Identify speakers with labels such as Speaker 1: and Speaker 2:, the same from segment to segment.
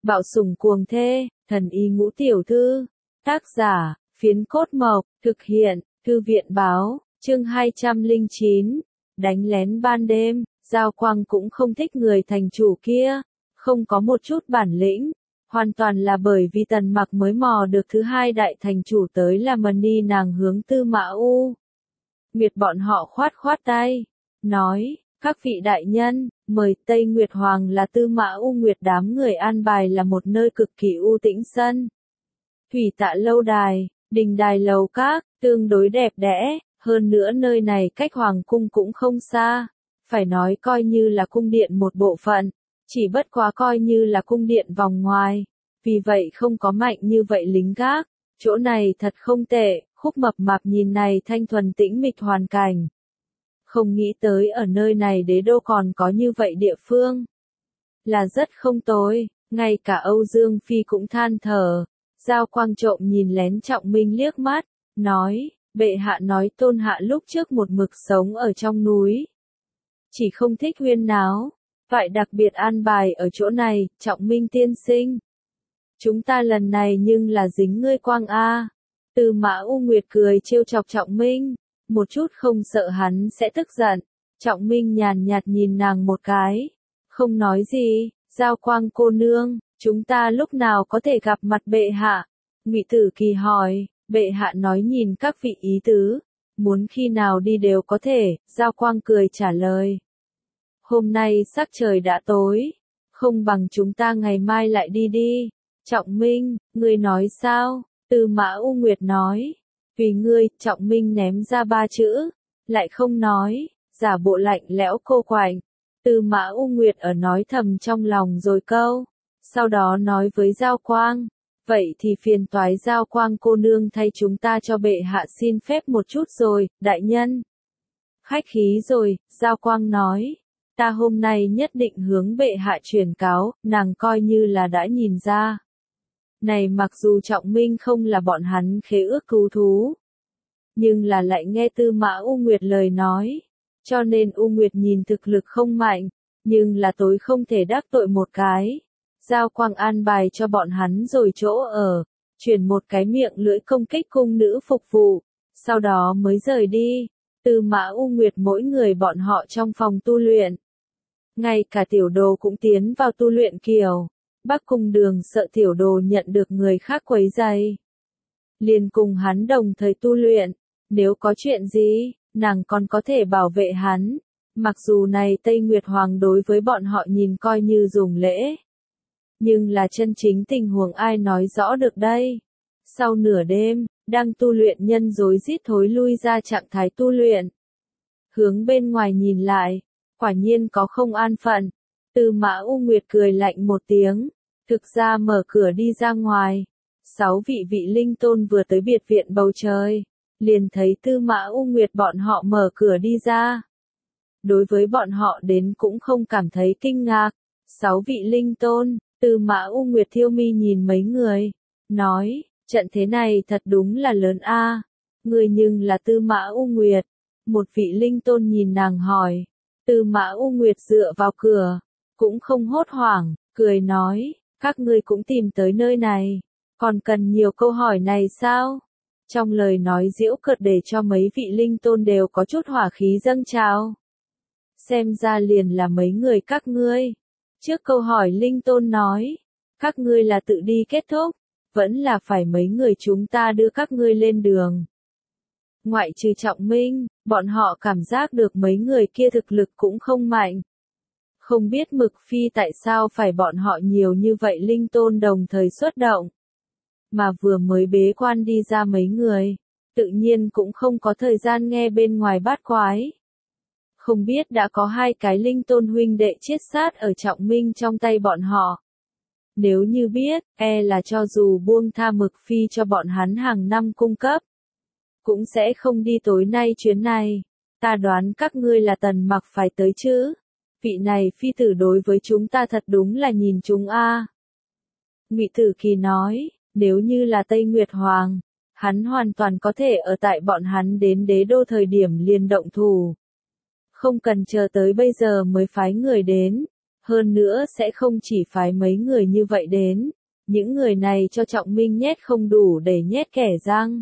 Speaker 1: Bạo sủng cuồng thê, thần y ngũ tiểu thư. Tác giả, Phiến Cốt Mộc, thực hiện, Thư viện báo, chương 209. Đánh lén ban đêm, Giao Quang cũng không thích người thành chủ kia, không có một chút bản lĩnh, hoàn toàn là bởi vì Tần Mặc mới mò được thứ hai đại thành chủ tới là Mani nàng hướng Tư Mã U Nguyệt bọn họ khoát khoát tay, nói, các vị đại nhân, mời Tây Nguyệt Hoàng là Tư Mã U Nguyệt đám người an bài là một nơi cực kỳ u tĩnh sân. Thủy Tạ lâu đài, đình đài lầu các, tương đối đẹp đẽ, hơn nữa nơi này cách Hoàng cung cũng không xa, phải nói coi như là cung điện một bộ phận, chỉ bất quá coi như là cung điện vòng ngoài, vì vậy không có mạnh như vậy lính gác, chỗ này thật không tệ, Khúc Mập Mạp nhìn này thanh thuần tĩnh mịch hoàn cảnh. Không nghĩ tới ở nơi này đế đô còn có như vậy địa phương. Là rất không tồi, ngay cả Âu Dương Phi cũng than thở. Giao Quang trộm nhìn lén Trọng Minh liếc mắt, nói, bệ hạ nói Tôn hạ lúc trước một mực sống ở trong núi. Chỉ không thích huyên náo, vậy đặc biệt an bài ở chỗ này, Trọng Minh tiên sinh. Chúng ta lần này nhưng là dính ngươi quang a. Tư Mã U Nguyệt cười trêu chọc Trọng Minh, một chút không sợ hắn sẽ tức giận. Trọng Minh nhàn nhạt nhìn nàng một cái, không nói gì. Giao Quang cô nương, chúng ta lúc nào có thể gặp mặt bệ hạ? Ngụy Tử Kỳ hỏi, bệ hạ nói nhìn các vị ý tứ, muốn khi nào đi đều có thể. Giao Quang cười trả lời, hôm nay sắc trời đã tối, không bằng chúng ta ngày mai lại đi đi. Trọng Minh, ngươi nói sao? Tư Mã U Nguyệt nói, vì ngươi. Trọng Minh ném ra ba chữ, lại không nói, giả bộ lạnh lẽo cô quạnh. Tư Mã U Nguyệt ở nói thầm trong lòng rồi câu, sau đó nói với Giao Quang, vậy thì phiền toái Giao Quang cô nương thay chúng ta cho bệ hạ xin phép một chút rồi, đại nhân. Khách khí rồi, Giao Quang nói, ta hôm nay nhất định hướng bệ hạ truyền cáo, nàng coi như là đã nhìn ra. Này mặc dù Trọng Minh không là bọn hắn khế ước cứu thú, nhưng là lại nghe Tư Mã U Nguyệt lời nói, cho nên U Nguyệt nhìn thực lực không mạnh, nhưng là tối không thể đắc tội một cái. Giao Quang an bài cho bọn hắn rồi chỗ ở, chuyển một cái miệng lưỡi công kích cung nữ phục vụ, sau đó mới rời đi. Tư Mã U Nguyệt mỗi người bọn họ trong phòng tu luyện. Ngay cả tiểu đồ cũng tiến vào tu luyện kiều. Bắc Cung Đường sợ tiểu đồ nhận được người khác quấy rầy, liền cùng hắn đồng thời tu luyện, nếu có chuyện gì, nàng còn có thể bảo vệ hắn. Mặc dù này Tây Nguyệt Hoàng đối với bọn họ nhìn coi như dùng lễ, nhưng là chân chính tình huống ai nói rõ được đây. Sau nửa đêm, đang tu luyện nhân rối rít thối lui ra trạng thái tu luyện. Hướng bên ngoài nhìn lại, quả nhiên có không an phận. Tư Mã U Nguyệt cười lạnh một tiếng, thực ra mở cửa đi ra ngoài. 6 vị linh tôn vừa tới biệt viện bầu trời, liền thấy Tư Mã U Nguyệt bọn họ mở cửa đi ra. Đối với bọn họ đến cũng không cảm thấy kinh ngạc. 6 vị linh tôn, Tư Mã U Nguyệt thiêu mi nhìn mấy người, nói, trận thế này thật đúng là lớn a. Người nhưng là Tư Mã U Nguyệt. Một vị linh tôn nhìn nàng hỏi. Tư Mã U Nguyệt dựa vào cửa, cũng không hốt hoảng, cười nói, các ngươi cũng tìm tới nơi này, còn cần nhiều câu hỏi này sao? Trong lời nói giễu cợt để cho mấy vị linh tôn đều có chút hỏa khí dâng trào. Xem ra liền là mấy người các ngươi. Trước câu hỏi linh tôn nói, các ngươi là tự đi kết thúc, vẫn là phải mấy người chúng ta đưa các ngươi lên đường. Ngoại trừ Trọng Minh, bọn họ cảm giác được mấy người kia thực lực cũng không mạnh. Không biết Mực Phi tại sao phải bọn họ nhiều như vậy linh tôn đồng thời xuất động. Mà vừa mới bế quan đi ra mấy người, tự nhiên cũng không có thời gian nghe bên ngoài bát quái. Không biết đã có 2 cái linh tôn huynh đệ chết sát ở Trọng Minh trong tay bọn họ. Nếu như biết, là cho dù buông tha Mực Phi cho bọn hắn hàng năm cung cấp, cũng sẽ không đi tối nay chuyến này. Ta đoán các ngươi là Tần Mặc phải tới chứ. Vị này phi tử đối với chúng ta thật đúng là nhìn chúng a. Ngụy Tử Kỳ nói, nếu như là Tây Nguyệt Hoàng, hắn hoàn toàn có thể ở tại bọn hắn đến đế đô thời điểm liền động thủ. Không cần chờ tới bây giờ mới phái người đến. Hơn nữa sẽ không chỉ phái mấy người như vậy đến, những người này cho Trọng Minh nhét không đủ để nhét kẻ răng.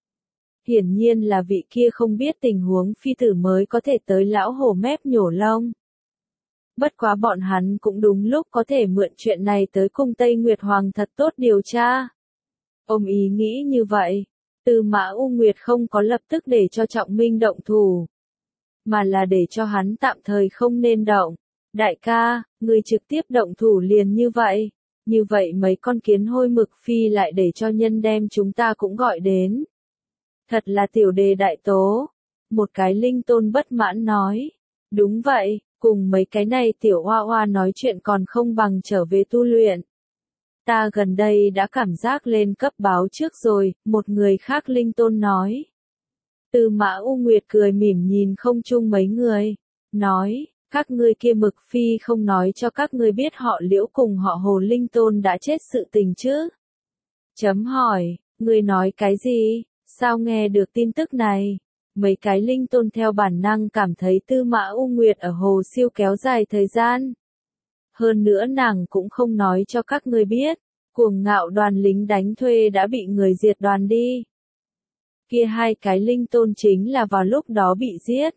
Speaker 1: Hiển nhiên là vị kia không biết tình huống phi tử mới có thể tới lão hổ mép nhổ lông. Bất quá bọn hắn cũng đúng lúc có thể mượn chuyện này tới cung Tây Nguyệt Hoàng thật tốt điều tra. Ông ý nghĩ như vậy, Tư Mã U Nguyệt không có lập tức để cho Trọng Minh động thủ, mà là để cho hắn tạm thời không nên động. Đại ca, người trực tiếp động thủ liền như vậy mấy con kiến hôi mực phi lại để cho nhân đem chúng ta cũng gọi đến. Thật là tiểu đề đại tố. Một cái linh tôn bất mãn nói. Đúng vậy, cùng mấy cái này tiểu hoa hoa nói chuyện còn không bằng trở về tu luyện. Ta gần đây đã cảm giác lên cấp báo trước rồi, một người khác linh tôn nói. Tư Mã U Nguyệt cười mỉm nhìn không chung mấy người, nói, các ngươi kia mực phi không nói cho các ngươi biết họ Liễu cùng họ Hồ linh tôn đã chết sự tình chứ? Chấm hỏi, ngươi nói cái gì? Sao nghe được tin tức này? Mấy cái linh tôn theo bản năng cảm thấy Tư Mã U Nguyệt ở Hồ Siêu kéo dài thời gian. Hơn nữa nàng cũng không nói cho các ngươi biết, cuồng ngạo đoàn lính đánh thuê đã bị người diệt đoàn đi. Kia hai cái linh tôn chính là vào lúc đó bị giết.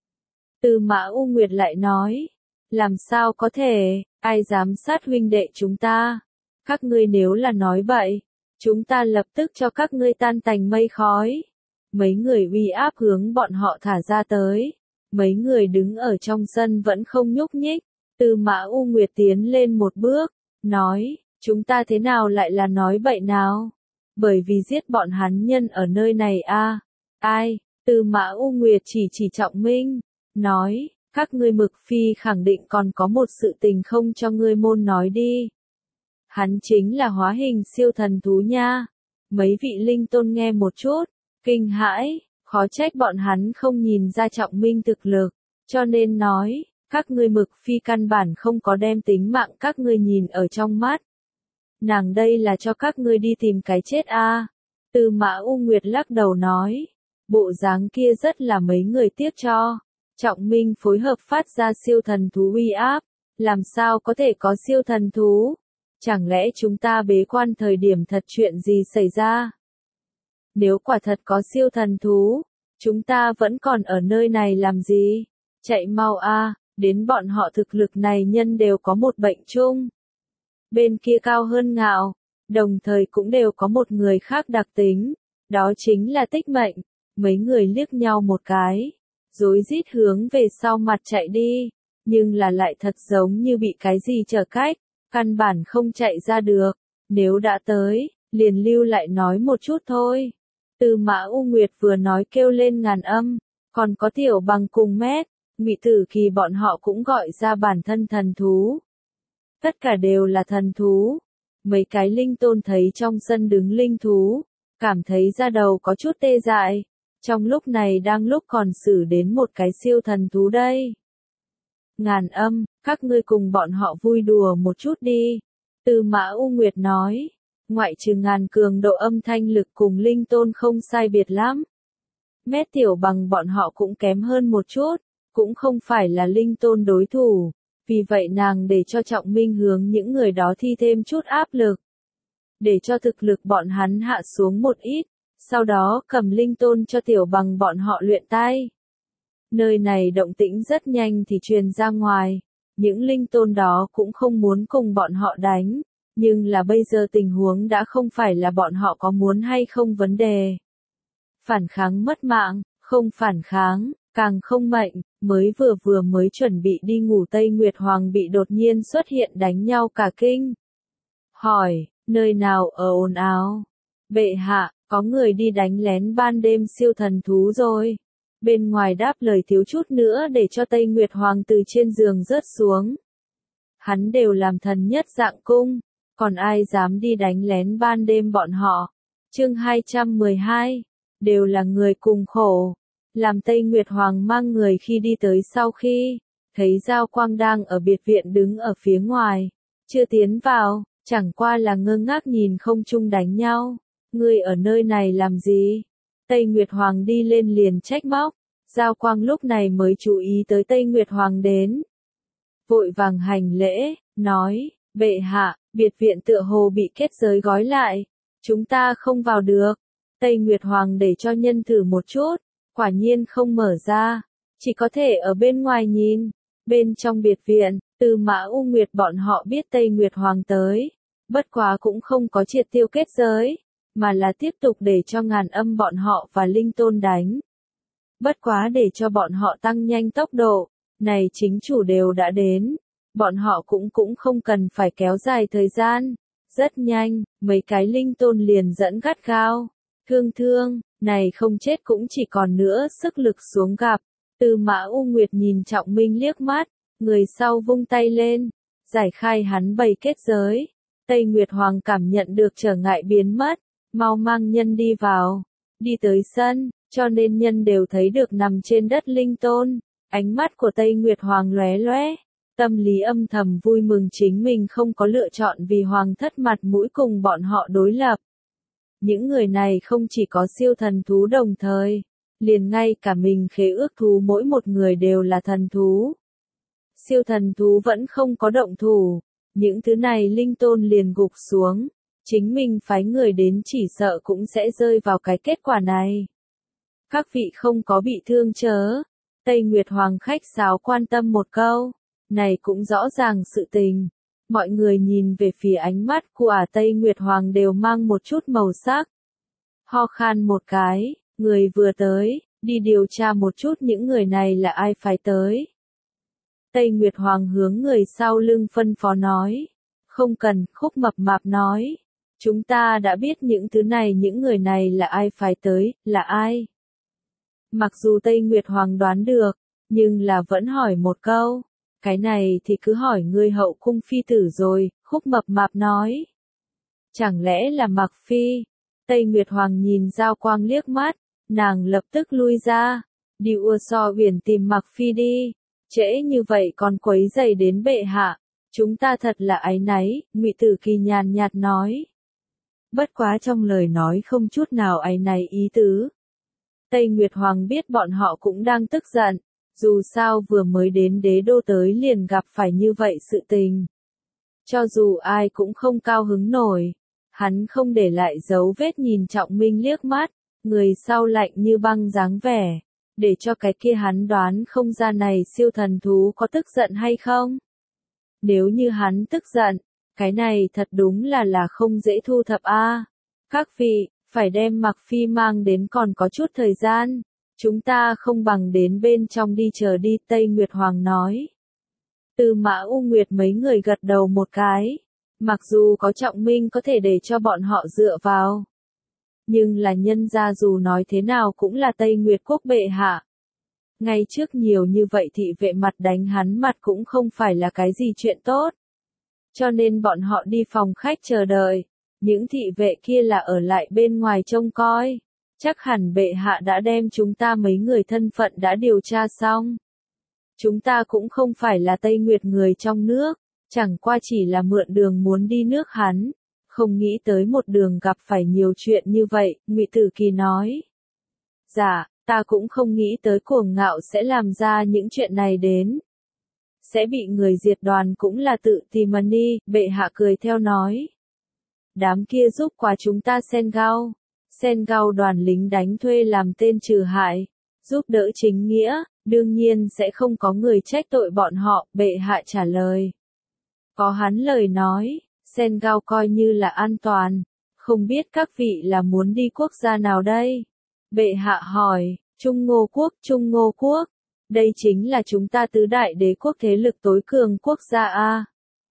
Speaker 1: Tư Mã U Nguyệt lại nói, làm sao có thể, ai dám sát huynh đệ chúng ta? Các ngươi nếu là nói bậy, chúng ta lập tức cho các ngươi tan tành mây khói. Mấy người uy áp hướng bọn họ thả ra tới. Mấy người đứng ở trong sân vẫn không nhúc nhích. Tư Mã U Nguyệt tiến lên một bước, nói, chúng ta thế nào lại là nói bậy nào? Bởi vì giết bọn hắn nhân ở nơi này a. Ai? Tư Mã U Nguyệt chỉ Trọng Minh, nói, các ngươi mực phi khẳng định còn có một sự tình không cho ngươi môn nói đi. Hắn chính là hóa hình siêu thần thú nha. Mấy vị linh tôn nghe một chút, kinh hãi, khó trách bọn hắn không nhìn ra Trọng Minh thực lực, cho nên nói, các ngươi mực phi căn bản không có đem tính mạng các ngươi nhìn ở trong mắt. Nàng đây là cho các ngươi đi tìm cái chết a. Tư Mã U Nguyệt lắc đầu nói, bộ dáng kia rất là mấy người tiếc cho. Trọng Minh phối hợp phát ra siêu thần thú uy áp, làm sao có thể có siêu thần thú? Chẳng lẽ chúng ta bế quan thời điểm thật chuyện gì xảy ra? Nếu quả thật có siêu thần thú, chúng ta vẫn còn ở nơi này làm gì? Chạy mau a, đến bọn họ thực lực này nhân đều có một bệnh chung. Bên kia cao hơn ngạo, đồng thời cũng đều có một người khác đặc tính, đó chính là Tích Mệnh. Mấy người liếc nhau một cái, rối rít hướng về sau mặt chạy đi, nhưng là lại thật giống như bị cái gì trở cách, căn bản không chạy ra được. Nếu đã tới, liền lưu lại nói một chút thôi. Tư Mã U Nguyệt vừa nói kêu lên ngàn âm, còn có Tiểu Bằng cùng Mét, Ngụy Tử Kỳ bọn họ cũng gọi ra bản thân thần thú. Tất cả đều là thần thú. Mấy cái linh tôn thấy trong sân đứng linh thú, cảm thấy da đầu có chút tê dại. Trong lúc này đang lúc còn xử đến một cái siêu thần thú đây. Ngàn âm, các ngươi cùng bọn họ vui đùa một chút đi. Tư Mã U Nguyệt nói, ngoại trừ ngàn cường độ âm thanh lực cùng linh tôn không sai biệt lắm. Mét Tiểu Bằng bọn họ cũng kém hơn một chút, cũng không phải là linh tôn đối thủ. Vì vậy nàng để cho Trọng Minh hướng những người đó thi thêm chút áp lực. Để cho thực lực bọn hắn hạ xuống một ít, sau đó cầm linh tôn cho Tiểu Bằng bọn họ luyện tai. Nơi này động tĩnh rất nhanh thì truyền ra ngoài, những linh tôn đó cũng không muốn cùng bọn họ đánh, nhưng là bây giờ tình huống đã không phải là bọn họ có muốn hay không vấn đề. Phản kháng mất mạng, không phản kháng, càng không mệnh, mới mới chuẩn bị đi ngủ Tây Nguyệt Hoàng bị đột nhiên xuất hiện đánh nhau cả kinh. Hỏi, nơi nào ở ồn ào? Bệ hạ, có người đi đánh lén ban đêm siêu thần thú rồi. Bên ngoài đáp lời thiếu chút nữa để cho Tây Nguyệt Hoàng từ trên giường rớt xuống. Hắn đều làm thần nhất dạng cung, còn ai dám đi đánh lén ban đêm bọn họ. Chương 212, đều là người cùng khổ. Làm Tây Nguyệt Hoàng mang người khi đi tới sau khi, thấy Giao Quang đang ở biệt viện đứng ở phía ngoài, chưa tiến vào, chẳng qua là ngơ ngác nhìn không chung đánh nhau. Ngươi ở nơi này làm gì? Tây Nguyệt Hoàng đi lên liền trách móc, Giao Quang lúc này mới chú ý tới Tây Nguyệt Hoàng đến. vội vàng hành lễ, nói, bệ hạ, biệt viện tựa hồ bị kết giới gói lại, chúng ta không vào được. Tây Nguyệt Hoàng để cho nhân thử một chút, quả nhiên không mở ra, chỉ có thể ở bên ngoài nhìn. Bên trong biệt viện, Tư Mã U Nguyệt bọn họ biết Tây Nguyệt Hoàng tới, bất quá cũng không có triệt tiêu kết giới, mà là tiếp tục để cho Ngàn Âm bọn họ và Linh Tôn đánh. Bất quá để cho bọn họ tăng nhanh tốc độ, này chính chủ đều đã đến, bọn họ cũng không cần phải kéo dài thời gian. Rất nhanh, mấy cái Linh Tôn liền dẫn gắt gao. Thương, này không chết cũng chỉ còn nữa sức lực xuống gặp. Tư Mã U Nguyệt nhìn Trọng Minh liếc mắt, người sau vung tay lên, giải khai hắn bày kết giới. Tây Nguyệt Hoàng cảm nhận được trở ngại biến mất, mau mang nhân đi vào, đi tới sân, cho nên nhân đều thấy được nằm trên đất Linh Tôn. Ánh mắt của Tây Nguyệt Hoàng lóe lóe, tâm lý âm thầm vui mừng chính mình không có lựa chọn vì Hoàng thất mặt mũi cùng bọn họ đối lập. Những người này không chỉ có siêu thần thú đồng thời, liền ngay cả mình khế ước thú mỗi một người đều là thần thú. Siêu thần thú vẫn không có động thủ, những thứ này Linh Tôn liền gục xuống, chính mình phái người đến chỉ sợ cũng sẽ rơi vào cái kết quả này. Các vị không có bị thương chớ, Tây Nguyệt Hoàng khách sáo quan tâm một câu, này cũng rõ ràng sự tình. Mọi người nhìn về phía ánh mắt của Tây Nguyệt Hoàng đều mang một chút màu sắc. Ho khan một cái, người vừa tới, đi điều tra một chút những người này là ai phải tới. Tây Nguyệt Hoàng hướng người sau lưng phân phó nói. Không cần, Khúc Mập Mạp nói. Chúng ta đã biết những thứ này, những người này là ai phải tới, là ai. Mặc dù Tây Nguyệt Hoàng đoán được, nhưng là vẫn hỏi một câu. Cái này thì cứ hỏi ngươi hậu cung phi tử rồi, Khúc Mập Mạp nói. Chẳng lẽ là Mặc Phi? Tây Nguyệt Hoàng nhìn Giao Quang liếc mắt, nàng lập tức lui ra. Đi Ua So Uyển tìm Mặc Phi đi. Trễ như vậy còn quấy rầy đến bệ hạ. Chúng ta thật là áy náy, Ngụy Tử Kỳ nhàn nhạt nói. Bất quá trong lời nói không chút nào áy náy ý tứ. Tây Nguyệt Hoàng biết bọn họ cũng đang tức giận. Dù sao vừa mới đến đế đô tới liền gặp phải như vậy sự tình. Cho dù ai cũng không cao hứng nổi. Hắn không để lại dấu vết nhìn Trọng Minh liếc mắt, người sau lạnh như băng dáng vẻ, để cho cái kia hắn đoán không ra này siêu thần thú có tức giận hay không. Nếu như hắn tức giận, cái này thật đúng là không dễ thu thập a. Các vị, phải đem Mặc Phi mang đến còn có chút thời gian. Chúng ta không bằng đến bên trong đi chờ đi, Tây Nguyệt Hoàng nói. Tư Mã U Nguyệt mấy người gật đầu một cái. Mặc dù có Trọng Minh có thể để cho bọn họ dựa vào. Nhưng là nhân gia dù nói thế nào cũng là Tây Nguyệt quốc bệ hạ. Ngay trước nhiều như vậy thị vệ mặt đánh hắn mặt cũng không phải là cái gì chuyện tốt. Cho nên bọn họ đi phòng khách chờ đợi. Những thị vệ kia là ở lại bên ngoài trông coi. Chắc hẳn bệ hạ đã đem chúng ta mấy người thân phận đã điều tra xong. Chúng ta cũng không phải là Tây Nguyệt người trong nước, chẳng qua chỉ là mượn đường muốn đi nước hắn. Không nghĩ tới một đường gặp phải nhiều chuyện như vậy, Ngụy Tử Kỳ nói. Dạ, ta cũng không nghĩ tới Cuồng Ngạo sẽ làm ra những chuyện này đến. Sẽ bị người diệt đoàn cũng là tự tìm mà đi, bệ hạ cười theo nói. Đám kia giúp quá chúng ta Sen Gao đoàn lính đánh thuê làm tên trừ hại, giúp đỡ chính nghĩa, đương nhiên sẽ không có người trách tội bọn họ, bệ hạ trả lời. Có hắn lời nói, Sen Gao coi như là an toàn, không biết các vị là muốn đi quốc gia nào đây? Bệ hạ hỏi, Trung Ngô quốc, đây chính là chúng ta tứ đại đế quốc thế lực tối cường quốc gia a.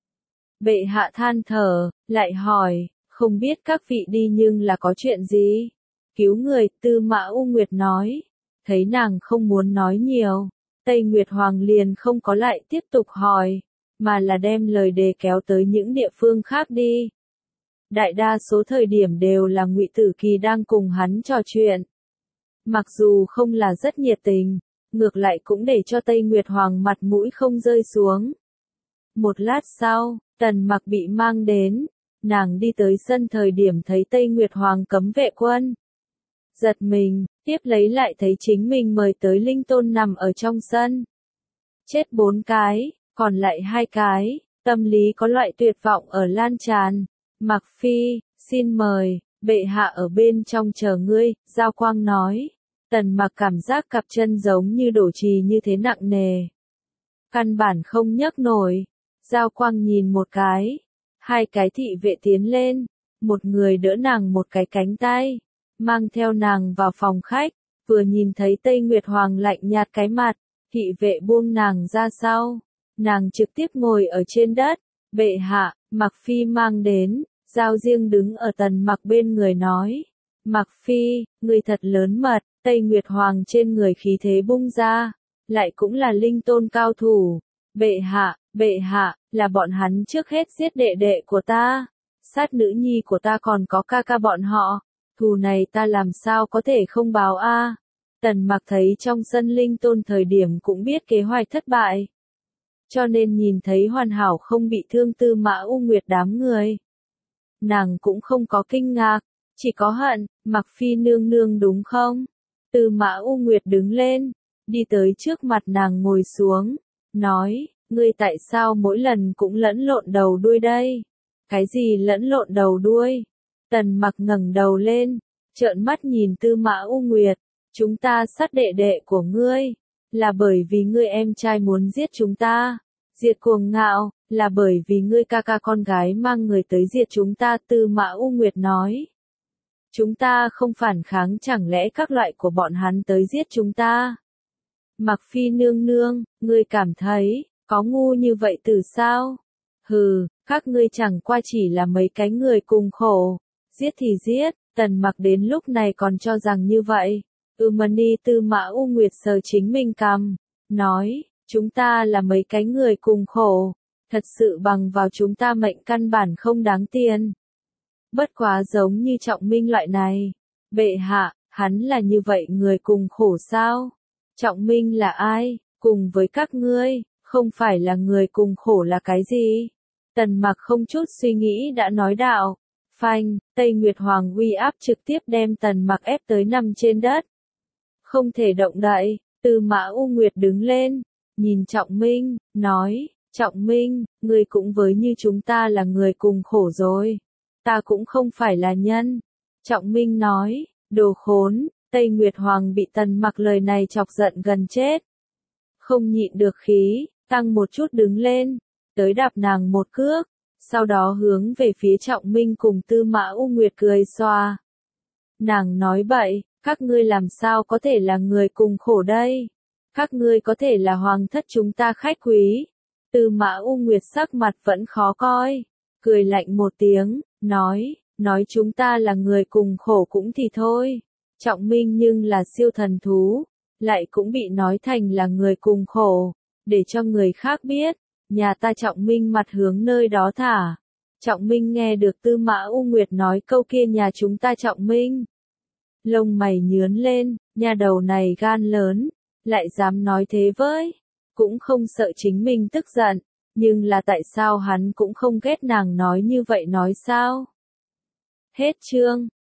Speaker 1: Bệ hạ than thở, lại hỏi, không biết các vị đi nhưng là có chuyện gì? Cứu người, Tư Mã U Nguyệt nói. Thấy nàng không muốn nói nhiều, Tây Nguyệt Hoàng liền không có lại tiếp tục hỏi, mà là đem lời đề kéo tới những địa phương khác đi. Đại đa số thời điểm đều là Ngụy Tử Kỳ đang cùng hắn trò chuyện. Mặc dù không là rất nhiệt tình, ngược lại cũng để cho Tây Nguyệt Hoàng mặt mũi không rơi xuống. Một lát sau, Tần Mặc bị mang đến, nàng đi tới sân thời điểm thấy Tây Nguyệt Hoàng cấm vệ quân. Giật mình, tiếp lấy lại thấy chính mình mời tới Linh Tôn nằm ở trong sân. Chết 4 cái, Còn lại 2 cái, tâm lý có loại tuyệt vọng ở lan tràn. Mặc Phi, xin mời, bệ hạ ở bên trong chờ ngươi, Giao Quang nói. Tần Mặc cảm giác cặp chân giống như đổ chì như thế nặng nề. Căn bản không nhấc nổi. Giao Quang nhìn một cái. 2 cái thị vệ tiến lên. Một người đỡ nàng một cái cánh tay. Mang theo nàng vào phòng khách. Vừa nhìn thấy Tây Nguyệt Hoàng lạnh nhạt cái mặt. Thị vệ buông nàng ra sau. Nàng trực tiếp ngồi ở trên đất. Bệ hạ, Mặc Phi mang đến. Giao Diêng đứng ở Tần Mặc bên người nói. Mặc Phi, ngươi thật lớn mật. Tây Nguyệt Hoàng trên người khí thế bung ra. Lại cũng là linh tôn cao thủ. Bệ hạ, là bọn hắn trước hết giết đệ đệ của ta. Sát nữ nhi của ta còn có ca ca bọn họ. Thù này ta làm sao có thể không báo a? Tần Mặc thấy trong sân linh tôn thời điểm cũng biết kế hoạch thất bại. Cho nên nhìn thấy hoàn hảo không bị thương Tư Mã U Nguyệt đám người. Nàng cũng không có kinh ngạc, chỉ có hận, Mặc Phi nương nương đúng không? Tư Mã U Nguyệt đứng lên, đi tới trước mặt nàng ngồi xuống, nói, ngươi tại sao mỗi lần cũng lẫn lộn đầu đuôi đây? Cái gì lẫn lộn đầu đuôi? Tần Mặc ngẩng đầu lên, trợn mắt nhìn Tư Mã U Nguyệt, chúng ta sát đệ đệ của ngươi, là bởi vì ngươi em trai muốn giết chúng ta. Diệt Cuồng Ngạo, là bởi vì ngươi ca ca con gái mang người tới diệt chúng ta. Tư Mã U Nguyệt nói. Chúng ta không phản kháng, chẳng lẽ các loại của bọn hắn tới giết chúng ta? Mặc Phi nương nương, ngươi cảm thấy, có ngu như vậy từ sao? Hừ, các ngươi chẳng qua chỉ là mấy cái người cùng khổ. Giết thì giết, Tần Mặc đến lúc này còn cho rằng như vậy. Mani Tư Mã U Nguyệt sờ chính mình cằm, nói, chúng ta là mấy cái người cùng khổ. Thật sự bằng vào chúng ta mệnh căn bản không đáng tiền. Bất quá giống như Trọng Minh loại này. Bệ hạ, hắn là như vậy người cùng khổ sao? Trọng Minh là ai? Cùng với các ngươi, không phải là người cùng khổ là cái gì? Tần Mặc không chút suy nghĩ đã nói đạo. Phanh, Tây Nguyệt Hoàng uy áp trực tiếp đem Tần Mặc ép tới nằm trên đất. Không thể động đậy, Tư Mã U Nguyệt đứng lên, nhìn Trọng Minh, nói, Trọng Minh, ngươi cũng với như chúng ta là người cùng khổ rồi. Ta cũng không phải là nhân. Trọng Minh nói, đồ khốn, Tây Nguyệt Hoàng bị Tần Mặc lời này chọc giận gần chết. Không nhịn được khí, tăng một chút đứng lên, tới đạp nàng một cước, sau đó hướng về phía Trọng Minh cùng Tư Mã U Nguyệt cười xòa. Nàng nói bậy, các ngươi làm sao có thể là người cùng khổ đây? Các ngươi có thể là hoàng thất chúng ta khách quý. Tư Mã U Nguyệt sắc mặt vẫn khó coi, cười lạnh một tiếng, nói chúng ta là người cùng khổ cũng thì thôi. Trọng Minh nhưng là siêu thần thú, lại cũng bị nói thành là người cùng khổ, để cho người khác biết, nhà ta Trọng Minh mặt hướng nơi đó thả. Trọng Minh nghe được Tư Mã U Nguyệt nói câu kia nhà chúng ta Trọng Minh. Lông mày nhướn lên, nhà đầu này gan lớn, lại dám nói thế với, cũng không sợ chính mình tức giận, nhưng là tại sao hắn cũng không ghét nàng nói như vậy nói sao? Hết chương.